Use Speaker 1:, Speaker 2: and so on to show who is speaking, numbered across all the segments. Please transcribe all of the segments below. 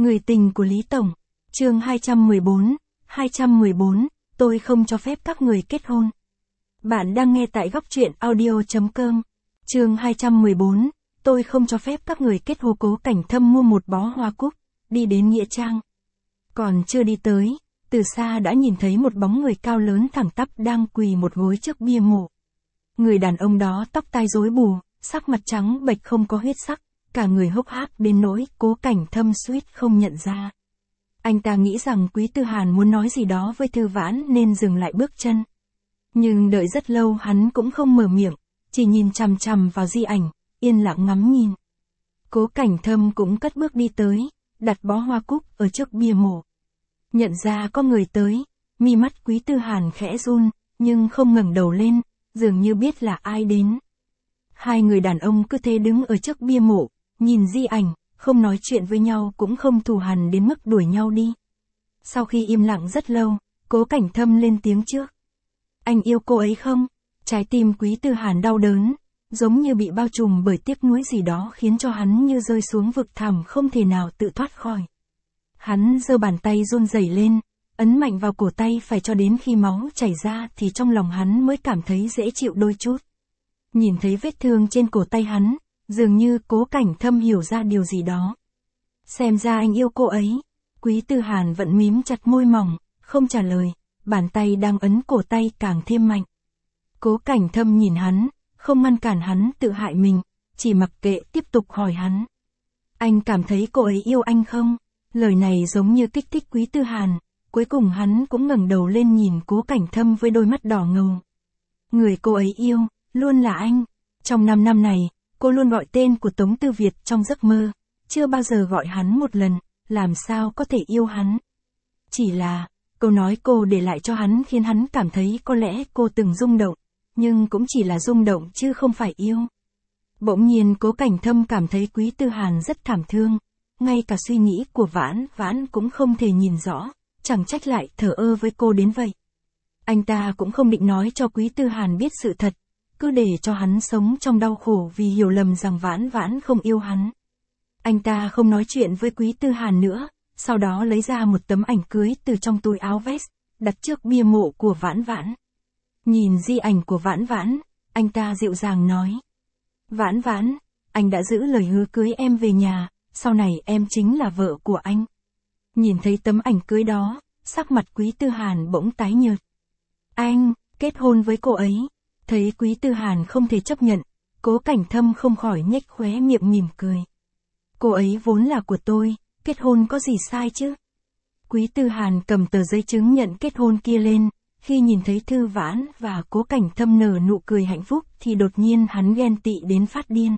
Speaker 1: Người tình của Lý Tổng. Chương 214, tôi không cho phép các người kết hôn. Bạn đang nghe tại góc truyện audio.com. Chương 214, tôi không cho phép các người kết hôn. Cố Cảnh Thâm mua một bó hoa cúc, đi đến nghĩa trang. Còn chưa đi tới, từ xa đã nhìn thấy một bóng người cao lớn thẳng tắp đang quỳ một gối trước bia mộ. Người đàn ông đó tóc tai rối bù, sắc mặt trắng bệch không có huyết sắc, cả người hốc hác đến nỗi Cố Cảnh Thâm suýt không nhận ra. Anh ta nghĩ rằng Quý Tư Hàn muốn nói gì đó với Thư Vãn nên dừng lại bước chân. Nhưng đợi rất lâu hắn cũng không mở miệng, chỉ nhìn chằm chằm vào di ảnh, yên lặng ngắm nhìn. Cố Cảnh Thâm cũng cất bước đi tới, đặt bó hoa cúc ở trước bia mộ. Nhận ra có người tới, mi mắt Quý Tư Hàn khẽ run, nhưng không ngẩng đầu lên, dường như biết là ai đến. Hai người đàn ông cứ thế đứng ở trước bia mộ, nhìn di ảnh, không nói chuyện với nhau cũng không thù hằn đến mức đuổi nhau đi. Sau khi im lặng rất lâu, Cố Cảnh Thâm lên tiếng trước. Anh yêu cô ấy không? Trái tim Quý Tư Hàn đau đớn, giống như bị bao trùm bởi tiếc nuối gì đó khiến cho hắn như rơi xuống vực thẳm không thể nào tự thoát khỏi. Hắn giơ bàn tay run rẩy lên, ấn mạnh vào cổ tay phải cho đến khi máu chảy ra thì trong lòng hắn mới cảm thấy dễ chịu đôi chút. Nhìn thấy vết thương trên cổ tay hắn, dường như Cố Cảnh Thâm hiểu ra điều gì đó. Xem ra anh yêu cô ấy. Quý Tư Hàn vẫn mím chặt môi mỏng, không trả lời, bàn tay đang ấn cổ tay càng thêm mạnh. Cố Cảnh Thâm nhìn hắn, không ngăn cản hắn tự hại mình, chỉ mặc kệ tiếp tục hỏi hắn. Anh cảm thấy cô ấy yêu anh không? Lời này giống như kích thích Quý Tư Hàn, cuối cùng hắn cũng ngẩng đầu lên nhìn Cố Cảnh Thâm với đôi mắt đỏ ngầu. Người cô ấy yêu, luôn là anh. Trong 5 năm này, cô luôn gọi tên của Tống Tư Việt trong giấc mơ, chưa bao giờ gọi hắn một lần, làm sao có thể yêu hắn. Chỉ là, câu nói cô để lại cho hắn khiến hắn cảm thấy có lẽ cô từng rung động, nhưng cũng chỉ là rung động chứ không phải yêu. Bỗng nhiên Cố Cảnh Thâm cảm thấy Quý Tư Hàn rất thảm thương, ngay cả suy nghĩ của Vãn cũng không thể nhìn rõ, chẳng trách lại thờ ơ với cô đến vậy. Anh ta cũng không định nói cho Quý Tư Hàn biết sự thật, cứ để cho hắn sống trong đau khổ vì hiểu lầm rằng Vãn không yêu hắn. Anh ta không nói chuyện với Quý Tư Hàn nữa, sau đó lấy ra một tấm ảnh cưới từ trong túi áo vest, đặt trước bia mộ của Vãn. Nhìn di ảnh của Vãn, anh ta dịu dàng nói. Vãn, anh đã giữ lời hứa cưới em về nhà, sau này em chính là vợ của anh. Nhìn thấy tấm ảnh cưới đó, sắc mặt Quý Tư Hàn bỗng tái nhợt. Anh, kết hôn với cô ấy. Thấy Quý Tư Hàn không thể chấp nhận, Cố Cảnh Thâm không khỏi nhếch khóe miệng mỉm cười. Cô ấy vốn là của tôi, kết hôn có gì sai chứ? Quý Tư Hàn cầm tờ giấy chứng nhận kết hôn kia lên, khi nhìn thấy Thư Vãn và Cố Cảnh Thâm nở nụ cười hạnh phúc thì đột nhiên hắn ghen tị đến phát điên.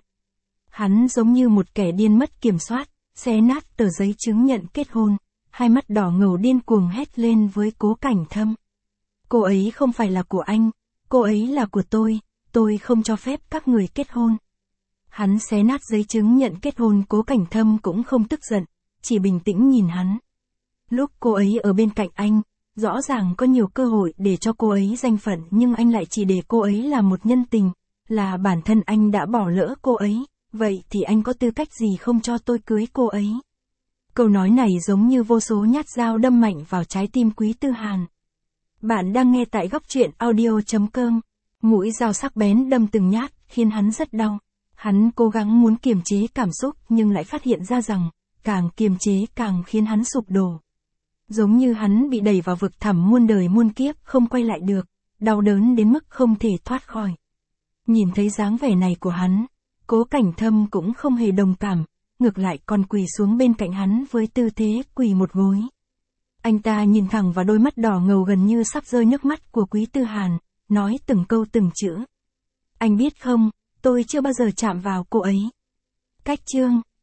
Speaker 1: Hắn giống như một kẻ điên mất kiểm soát, xé nát tờ giấy chứng nhận kết hôn, hai mắt đỏ ngầu điên cuồng hét lên với Cố Cảnh Thâm. Cô ấy không phải là của anh, cô ấy là của tôi không cho phép các người kết hôn. Hắn xé nát giấy chứng nhận kết hôn. Cố Cảnh Thâm cũng không tức giận, chỉ bình tĩnh nhìn hắn. Lúc cô ấy ở bên cạnh anh, rõ ràng có nhiều cơ hội để cho cô ấy danh phận nhưng anh lại chỉ để cô ấy là một nhân tình, là bản thân anh đã bỏ lỡ cô ấy, vậy thì anh có tư cách gì không cho tôi cưới cô ấy? Câu nói này giống như vô số nhát dao đâm mạnh vào trái tim Quý Tư Hàn. Bạn đang nghe tại góc truyện audio.com. Mũi dao sắc bén đâm từng nhát, khiến hắn rất đau. Hắn cố gắng muốn kiềm chế cảm xúc nhưng lại phát hiện ra rằng, càng kiềm chế càng khiến hắn sụp đổ. Giống như hắn bị đẩy vào vực thẳm muôn đời muôn kiếp không quay lại được, đau đớn đến mức không thể thoát khỏi. Nhìn thấy dáng vẻ này của hắn, Cố Cảnh Thâm cũng không hề đồng cảm, ngược lại còn quỳ xuống bên cạnh hắn với tư thế quỳ một gối. Anh ta nhìn thẳng vào đôi mắt đỏ ngầu gần như sắp rơi nước mắt của Quý Tư Hàn, nói từng câu từng chữ. Anh biết không, tôi chưa bao giờ chạm vào cô ấy. Cách chương